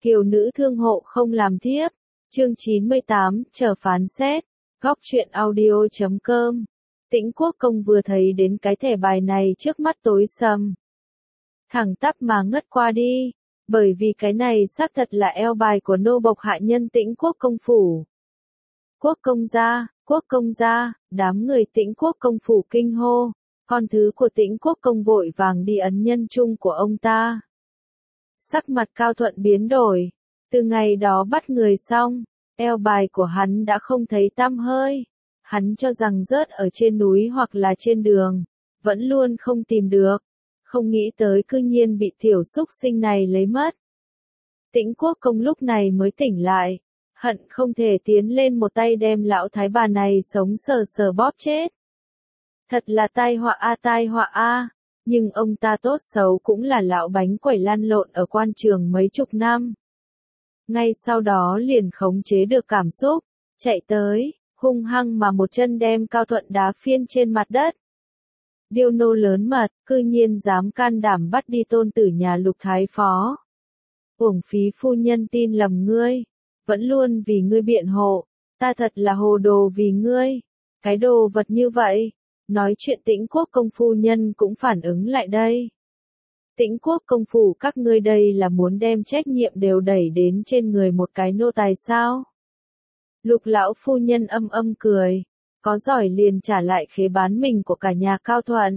Kiều nữ thương hộ không làm thiếp. Chương 98, chờ phán xét. Góc truyện audio.com. Tĩnh Quốc Công vừa thấy đến cái thẻ bài này trước mắt tối sầm. Thẳng tắp mà ngất qua đi, bởi vì cái này xác thật là eo bài của nô bộc hạ nhân Tĩnh Quốc Công phủ. Quốc công gia, đám người Tĩnh Quốc Công phủ kinh hô, con thứ của Tĩnh Quốc Công vội vàng đi ấn nhân chung của ông ta. Sắc mặt Cao Thuận biến đổi, từ ngày đó bắt người xong, eo bài của hắn đã không thấy tăm hơi. Hắn cho rằng rớt ở trên núi hoặc là trên đường, vẫn luôn không tìm được, không nghĩ tới cư nhiên bị tiểu xúc sinh này lấy mất. Tĩnh Quốc Công lúc này mới tỉnh lại, hận không thể tiến lên một tay đem lão thái bà này sống sờ sờ bóp chết. Thật là tai họa a, nhưng ông ta tốt xấu cũng là lão bánh quẩy lăn lộn ở quan trường mấy chục năm. Ngay sau đó liền khống chế được cảm xúc, chạy tới, hung hăng mà một chân đem Cao Thuận đá phiên trên mặt đất. Điêu nô lớn mật, cư nhiên dám can đảm bắt đi tôn tử nhà Lục Thái Phó. Uổng phí phu nhân tin lầm ngươi, vẫn luôn vì ngươi biện hộ, ta thật là hồ đồ vì ngươi. Cái đồ vật như vậy, nói chuyện Tĩnh Quốc Công phu nhân cũng phản ứng lại đây. Tĩnh Quốc Công phủ các ngươi đây là muốn đem trách nhiệm đều đẩy đến trên người một cái nô tài sao? Lục lão phu nhân âm cười, có giỏi liền trả lại khế bán mình của cả nhà Cao Thuận.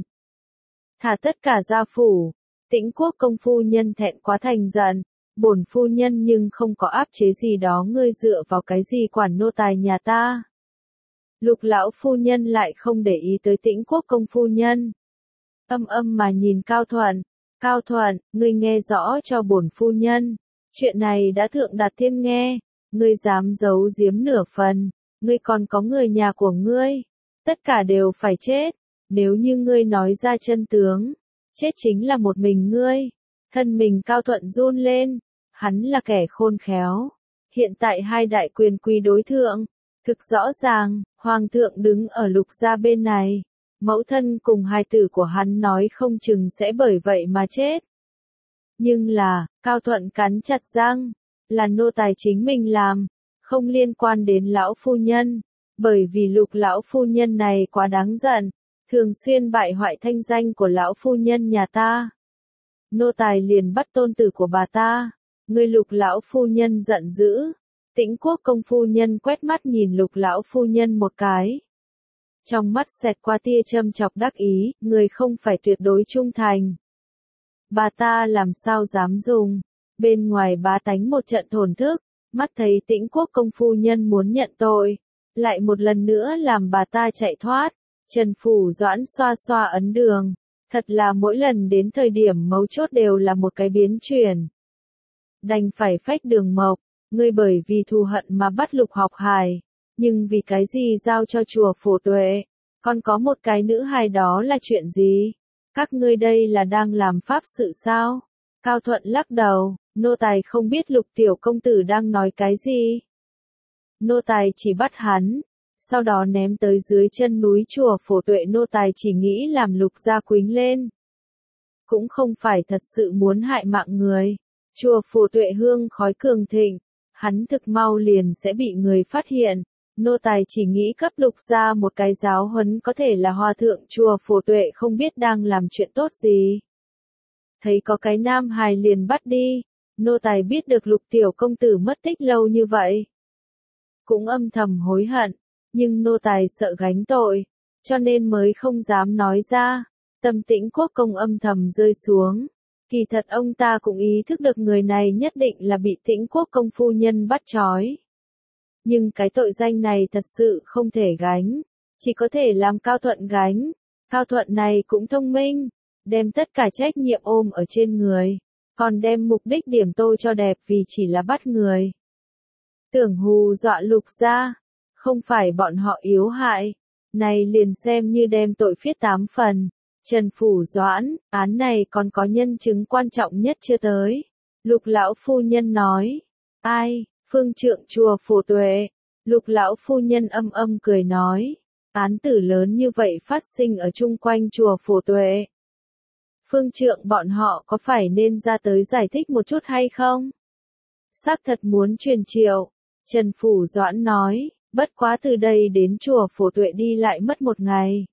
Thả tất cả gia phủ, Tĩnh Quốc Công phu nhân thẹn quá thành giận, bổn phu nhân nhưng không có áp chế gì đó, ngươi dựa vào cái gì quản nô tài nhà ta? Lục lão phu nhân lại không để ý tới Tĩnh Quốc Công phu nhân. Âm mà nhìn Cao Thuận, Cao Thuận, ngươi nghe rõ cho bổn phu nhân, chuyện này đã thượng đạt thiên nghe, ngươi dám giấu giếm nửa phần, ngươi còn có người nhà của ngươi, tất cả đều phải chết, nếu như ngươi nói ra chân tướng, chết chính là một mình ngươi. Thân mình Cao Thuận run lên, hắn là kẻ khôn khéo, hiện tại hai đại quyền quý đối thượng, thực rõ ràng, hoàng thượng đứng ở Lục gia bên này. Mẫu thân cùng hài tử của hắn nói không chừng sẽ bởi vậy mà chết. Nhưng là, Cao Thuận cắn chặt răng, là nô tài chính mình làm, không liên quan đến lão phu nhân, bởi vì Lục lão phu nhân này quá đáng giận, thường xuyên bại hoại thanh danh của lão phu nhân nhà ta. Nô tài liền bắt tôn tử của bà ta, người Lục lão phu nhân giận dữ. Tĩnh Quốc Công phu nhân quét mắt nhìn Lục lão phu nhân một cái. Trong mắt xẹt qua tia châm chọc đắc ý, người không phải tuyệt đối trung thành. Bà ta làm sao dám dùng, bên ngoài bá tánh một trận thổn thức, mắt thấy Tĩnh Quốc Công phu nhân muốn nhận tội, lại một lần nữa làm bà ta chạy thoát, Trần Phủ Doãn xoa xoa ấn đường, thật là mỗi lần đến thời điểm mấu chốt đều là một cái biến chuyển. Đành phải phách Đường Mộc, ngươi bởi vì thù hận mà bắt Lục Học Hài. Nhưng vì cái gì giao cho chùa Phổ Tuệ, còn có một cái nữ hài đó là chuyện gì? Các ngươi đây là đang làm pháp sự sao? Cao Thuận lắc đầu, nô tài không biết Lục tiểu công tử đang nói cái gì. Nô tài chỉ bắt hắn, sau đó ném tới dưới chân núi chùa Phổ Tuệ, nô tài chỉ nghĩ làm Lục gia quýnh lên. Cũng không phải thật sự muốn hại mạng người. Chùa Phổ Tuệ hương khói cường thịnh, hắn thực mau liền sẽ bị người phát hiện. Nô tài chỉ nghĩ cấp Lục gia một cái giáo huấn, có thể là hòa thượng chùa Phổ Tuệ không biết đang làm chuyện tốt gì. Thấy có cái nam hài liền bắt đi, nô tài biết được Lục tiểu công tử mất tích lâu như vậy. Cũng âm thầm hối hận, nhưng nô tài sợ gánh tội, cho nên mới không dám nói ra. Tâm Tĩnh Quốc Công âm thầm rơi xuống. Kỳ thật ông ta cũng ý thức được người này nhất định là bị Tĩnh Quốc Công phu nhân bắt trói. Nhưng cái tội danh này thật sự không thể gánh, chỉ có thể làm Cao Thuận gánh. Cao Thuận này cũng thông minh, đem tất cả trách nhiệm ôm ở trên người, còn đem mục đích điểm tô cho đẹp vì chỉ là bắt người. Tưởng hù dọa Lục gia, không phải bọn họ yếu hại, này liền xem như đem tội phiết 8 phần. Trần Phủ Doãn, án này còn có nhân chứng quan trọng nhất chưa tới. Lục lão phu nhân nói, ai? Phương trượng chùa Phổ Tuệ. Lục lão phu nhân âm cười nói, án tử lớn như vậy phát sinh ở chung quanh chùa Phổ Tuệ. Phương trượng bọn họ có phải nên ra tới giải thích một chút hay không? Xác thật muốn truyền triệu. Trần Phủ Doãn nói, bất quá từ đây đến chùa Phổ Tuệ đi lại mất một ngày.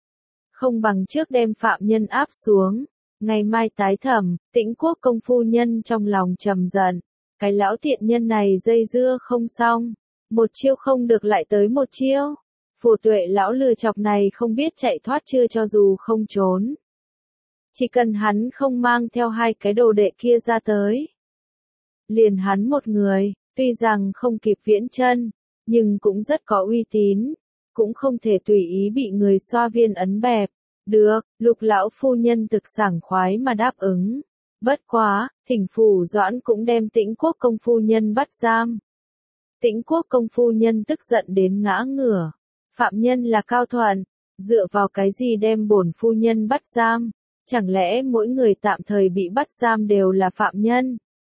Không bằng trước đem phạm nhân áp xuống, ngày mai tái thẩm. Tĩnh Quốc công phu nhân trong lòng trầm giận, cái lão tiện nhân này dây dưa không xong, một chiêu không được lại tới một chiêu. Phổ Tuệ lão lừa chọc này không biết chạy thoát chưa, cho dù không trốn, chỉ cần hắn không mang theo hai cái đồ đệ kia ra tới, liền hắn một người, tuy rằng không kịp viễn chân, nhưng cũng rất có uy tín, cũng không thể tùy ý bị người xoa viên ấn bẹp. Được, Lục lão phu nhân thực sảng khoái mà đáp ứng. Bất quá, Thỉnh Phủ Doãn cũng đem Tĩnh Quốc công phu nhân bắt giam. Tĩnh Quốc công phu nhân tức giận đến ngã ngửa. Phạm nhân là Cao Thuận, dựa vào cái gì đem bổn phu nhân bắt giam? Chẳng lẽ mỗi người tạm thời bị bắt giam đều là phạm nhân?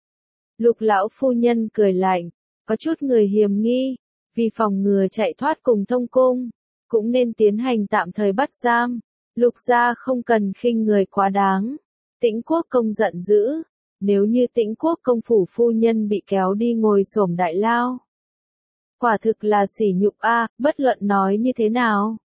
Lục lão phu nhân cười lạnh, có chút người hiềm nghi, vì phòng ngừa chạy thoát cùng thông cung, cũng nên tiến hành tạm thời bắt giam. Lục gia không cần khinh người quá đáng. Tĩnh Quốc công giận dữ, nếu như Tĩnh Quốc công phủ phu nhân bị kéo đi ngồi xổm đại lao, quả thực là sỉ nhục a, bất luận nói như thế nào.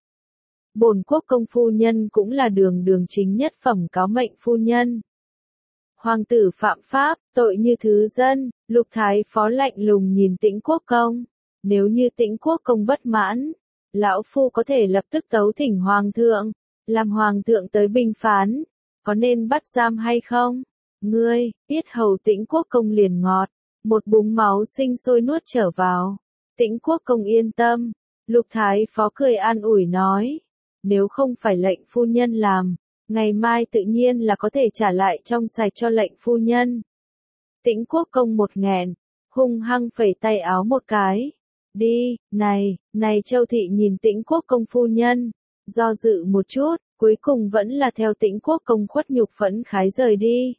Bổn quốc công phu nhân cũng là đường đường chính nhất phẩm cáo mệnh phu nhân. Hoàng tử phạm pháp, tội như thứ dân. Lục thái phó lạnh lùng nhìn Tĩnh Quốc công. Nếu như Tĩnh Quốc công bất mãn, lão phu có thể lập tức tấu thỉnh hoàng thượng, làm hoàng thượng tới bình phán, có nên bắt giam hay không? Ngươi, tiết hầu Tĩnh Quốc công liền ngọt, một búng máu sinh sôi nuốt trở vào. Tĩnh Quốc công yên tâm, Lục thái phó cười an ủi nói, nếu không phải lệnh phu nhân làm, ngày mai tự nhiên là có thể trả lại trong sạch cho lệnh phu nhân. Tĩnh Quốc công một nghẹn, hung hăng phẩy tay áo một cái. Đi, này Châu Thị nhìn Tĩnh Quốc công phu nhân, do dự một chút, cuối cùng vẫn là theo Tĩnh Quốc công khuất nhục phẫn khái rời đi.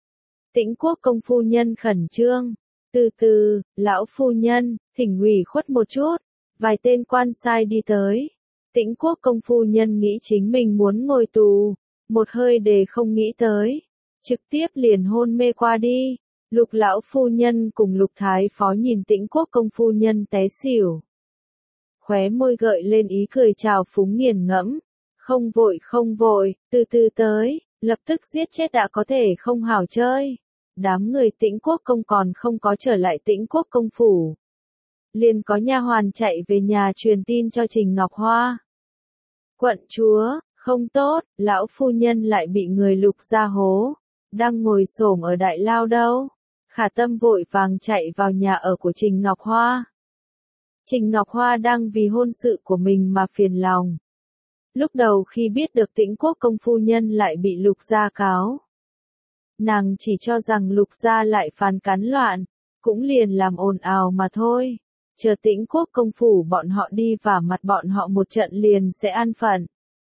Tĩnh Quốc công phu nhân khẩn trương, từ từ, lão phu nhân, thỉnh ủy khuất một chút, vài tên quan sai đi tới. Tĩnh Quốc công phu nhân nghĩ chính mình muốn ngồi tù, một hơi để không nghĩ tới, trực tiếp liền hôn mê qua đi. Lục lão phu nhân cùng Lục thái phó nhìn Tĩnh Quốc công phu nhân té xỉu. Khóe môi gợi lên ý cười trào phúng nghiền ngẫm, không vội, từ từ tới, lập tức giết chết đã có thể không hảo chơi. Đám người Tĩnh Quốc công còn không có trở lại Tĩnh Quốc công phủ, liền có nha hoàn chạy về nhà truyền tin cho Trình Ngọc Hoa. Quận chúa, không tốt, lão phu nhân lại bị người Lục gia hố, đang ngồi xổm ở đại lao đâu. Khả Tâm vội vàng chạy vào nhà ở của Trình Ngọc Hoa. Trình Ngọc Hoa đang vì hôn sự của mình mà phiền lòng. Lúc đầu khi biết được Tĩnh Quốc công phu nhân lại bị Lục gia cáo, nàng chỉ cho rằng Lục gia lại phàn cắn loạn, cũng liền làm ồn ào mà thôi. Chờ Tĩnh Quốc công phủ bọn họ đi vả mặt bọn họ một trận liền sẽ an phận.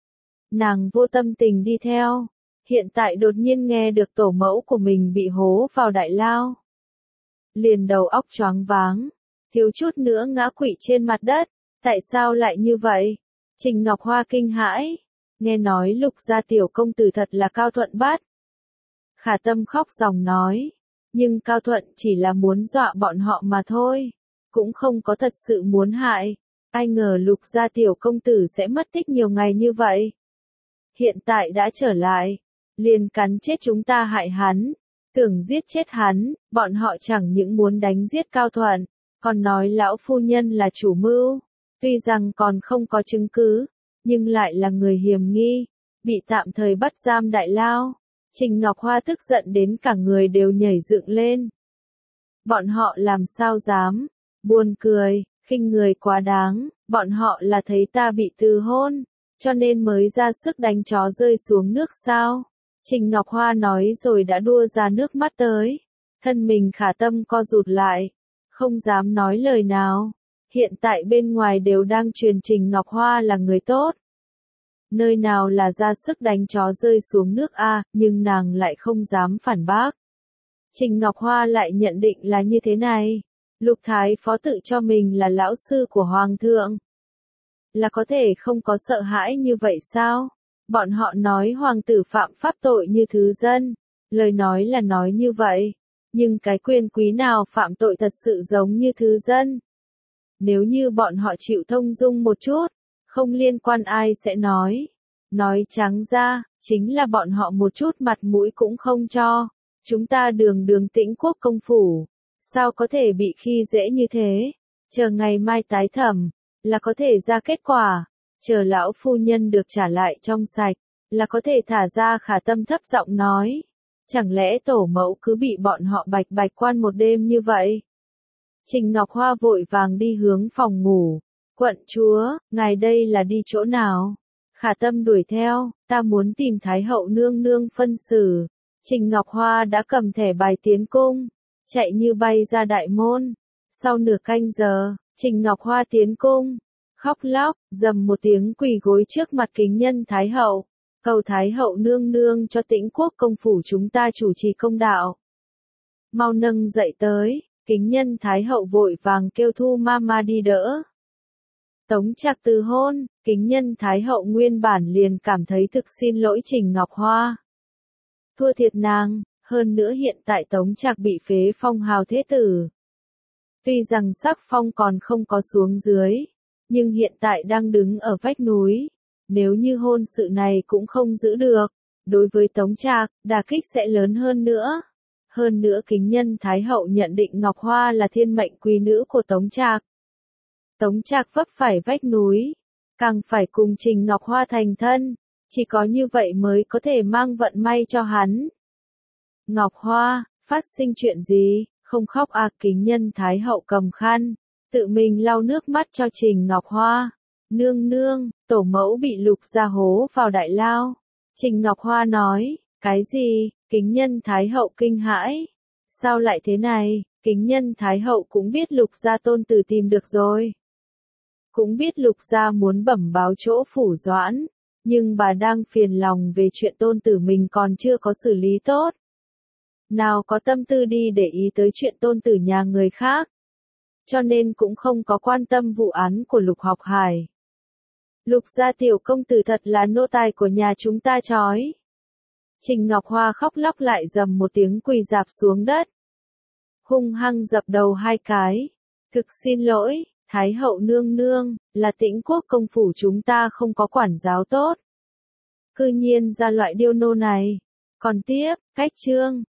Nàng vô tâm tình đi theo, hiện tại đột nhiên nghe được tổ mẫu của mình bị hố vào đại lao. Liền đầu óc choáng váng, thiếu chút nữa ngã quỵ trên mặt đất, tại sao lại như vậy? Trình Ngọc Hoa kinh hãi, nghe nói Lục gia tiểu công tử thật là Cao Thuận bắt. Khả Tâm khóc ròng nói, nhưng Cao Thuận chỉ là muốn dọa bọn họ mà thôi, cũng không có thật sự muốn hại. Ai ngờ Lục gia tiểu công tử sẽ mất tích nhiều ngày như vậy. Hiện tại đã trở lại, liền cắn chết chúng ta hại hắn, tưởng giết chết hắn, bọn họ chẳng những muốn đánh giết Cao Thuận, còn nói lão phu nhân là chủ mưu. Tuy rằng còn không có chứng cứ, nhưng lại là người hiềm nghi, bị tạm thời bắt giam đại lao. Trình Ngọc Hoa tức giận đến cả người đều nhảy dựng lên. Bọn họ làm sao dám, buồn cười, khinh người quá đáng, bọn họ là thấy ta bị từ hôn, cho nên mới ra sức đánh chó rơi xuống nước sao? Trình Ngọc Hoa nói rồi đã đua ra nước mắt tới, thân mình Khả Tâm co rụt lại, không dám nói lời nào. Hiện tại bên ngoài đều đang truyền Trình Ngọc Hoa là người tốt. Nơi nào là ra sức đánh chó rơi xuống nước a, nhưng nàng lại không dám phản bác. Trình Ngọc Hoa lại nhận định là như thế này. Lục thái phó tự cho mình là lão sư của Hoàng thượng. Là có thể không có sợ hãi như vậy sao? Bọn họ nói hoàng tử phạm pháp tội như thứ dân. Lời nói là nói như vậy. Nhưng cái quyền quý nào phạm tội thật sự giống như thứ dân? Nếu như bọn họ chịu thông dung một chút, không liên quan ai sẽ nói. Nói trắng ra, chính là bọn họ một chút mặt mũi cũng không cho. Chúng ta đường đường Tĩnh Quốc công phủ, sao có thể bị khi dễ như thế? Chờ ngày mai tái thẩm, là có thể ra kết quả. Chờ lão phu nhân được trả lại trong sạch, là có thể thả ra. Khả Tâm thấp giọng nói. Chẳng lẽ tổ mẫu cứ bị bọn họ bạch bạch quan một đêm như vậy? Trình Ngọc Hoa vội vàng đi hướng phòng ngủ. Quận chúa, ngài đây là đi chỗ nào? Khả Tâm đuổi theo, ta muốn tìm Thái hậu nương nương phân xử. Trình Ngọc Hoa đã cầm thẻ bài tiến cung, chạy như bay ra đại môn. Sau nửa canh giờ, Trình Ngọc Hoa tiến cung, khóc lóc, dầm một tiếng quỳ gối trước mặt kính nhân Thái hậu. Cầu Thái hậu nương nương cho Tĩnh Quốc công phủ chúng ta chủ trì công đạo. Mau nâng dậy tới, kính nhân Thái hậu vội vàng kêu Thu Mama đi đỡ. Tống Trạc từ hôn, kính nhân Thái hậu nguyên bản liền cảm thấy thực xin lỗi Trình Ngọc Hoa. Thua thiệt nàng, hơn nữa hiện tại Tống Trạc bị phế phong hào thế tử. Tuy rằng sắc phong còn không có xuống dưới, nhưng hiện tại đang đứng ở vách núi. Nếu như hôn sự này cũng không giữ được, đối với Tống Trạc, đả kích sẽ lớn hơn nữa. Hơn nữa kính nhân Thái hậu nhận định Ngọc Hoa là thiên mệnh quý nữ của Tống Trạc. Tống Trạc vấp phải vách núi, càng phải cùng Trình Ngọc Hoa thành thân, chỉ có như vậy mới có thể mang vận may cho hắn. Ngọc Hoa, phát sinh chuyện gì, không khóc à? Kính nhân Thái hậu cầm khăn, tự mình lau nước mắt cho Trình Ngọc Hoa. Nương nương, tổ mẫu bị Lục gia hố vào đại lao. Trình Ngọc Hoa nói, cái gì? Kính nhân Thái hậu kinh hãi. Sao lại thế này? Kính nhân Thái hậu cũng biết Lục gia tôn tử tìm được rồi. Cũng biết Lục gia muốn bẩm báo chỗ phủ Doãn, nhưng bà đang phiền lòng về chuyện tôn tử mình còn chưa có xử lý tốt. Nào có tâm tư đi để ý tới chuyện tôn tử nhà người khác. Cho nên cũng không có quan tâm vụ án của Lục Học Hải. Lục gia tiểu công tử thật là nô tài của nhà chúng ta chói. Trình Ngọc Hoa khóc lóc lại dầm một tiếng quỳ rạp xuống đất. Hung hăng dập đầu 2 cái. Thực xin lỗi, Thái hậu nương nương, là Tĩnh Quốc công phủ chúng ta không có quản giáo tốt. Cư nhiên ra loại điêu nô này. Còn tiếp, cách chương.